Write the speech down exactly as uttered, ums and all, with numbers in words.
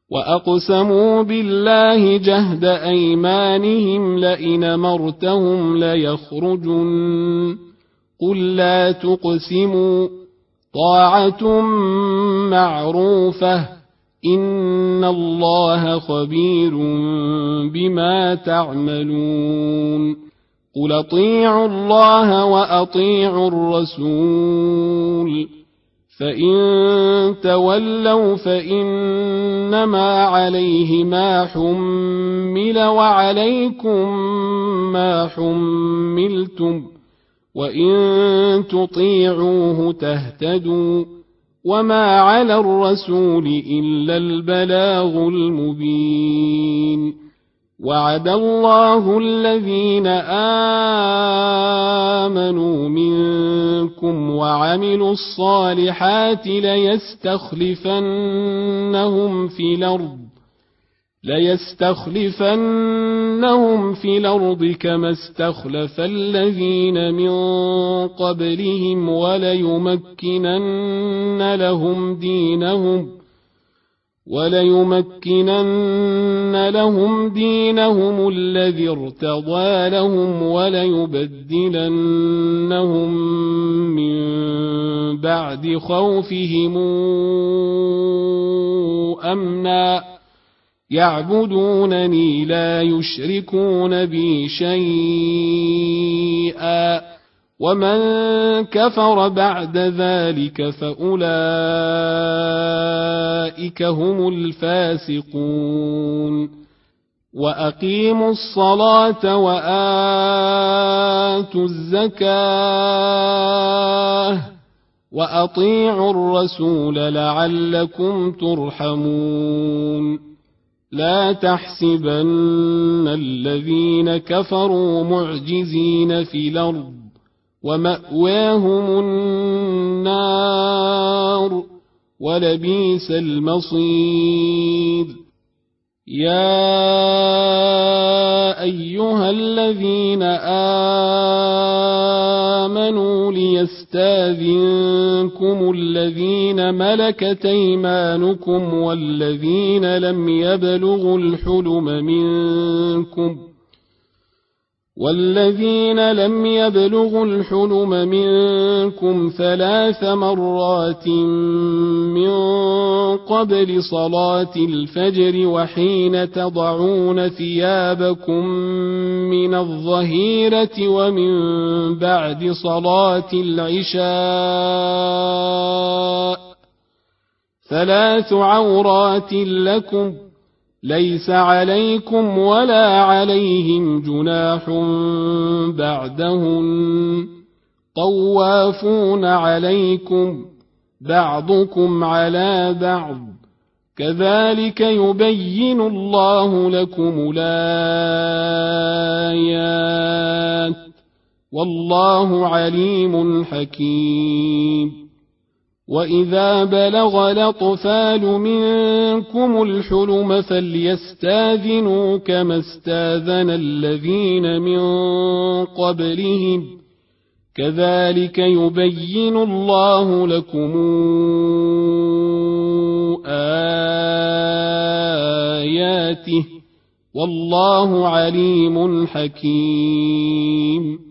وأقسموا بالله جهد أيمانهم لئن أمرتهم ليخرجن قل لا تقسموا طاعة معروفة إن الله خبير بما تعملون قل أطيعوا الله وأطيعوا الرسول فإن تولوا فإنما عليه ما حمل وعليكم ما حملتم وإن تطيعوه تهتدوا وما على الرسول إلا البلاغ المبين وعد الله الذين آمنوا منكم وعملوا الصالحات ليستخلفنهم في الأرض ليستخلفنهم في الأرض كما استخلف الذين من قبلهم وليمكنن لهم دينهم وليمكنن لهم دينهم الذي ارتضى لهم وليبدلنهم من بعد خوفهم أمنا يعبدونني لا يشركون بي شيئا ومن كفر بعد ذلك فأولئك هم الفاسقون وأقيموا الصلاة وآتوا الزكاة وأطيعوا الرسول لعلكم ترحمون لا تحسبن الذين كفروا معجزين في الأرض ومأواهم النار ولبئس المصير يا أيها الذين آمنوا ليستاذنكم الذين ملكت أيمانكم والذين لم يبلغوا الحلم منكم والذين لم يبلغوا الحلم منكم ثلاث مرات من قبل صلاة الفجر وحين تضعون ثيابكم من الظهيرة ومن بعد صلاة العشاء ثلاث عورات لكم ليس عليكم ولا عليهم جناح بعدهن طوافون عليكم بعضكم على بعض كذلك يبين الله لكم الآيات والله عليم حكيم وإذا بلغ الأطفال منكم الحلم فليستاذنوا كما استاذن الذين من قبلهم كذلك يبين الله لكم آياته والله عليم حكيم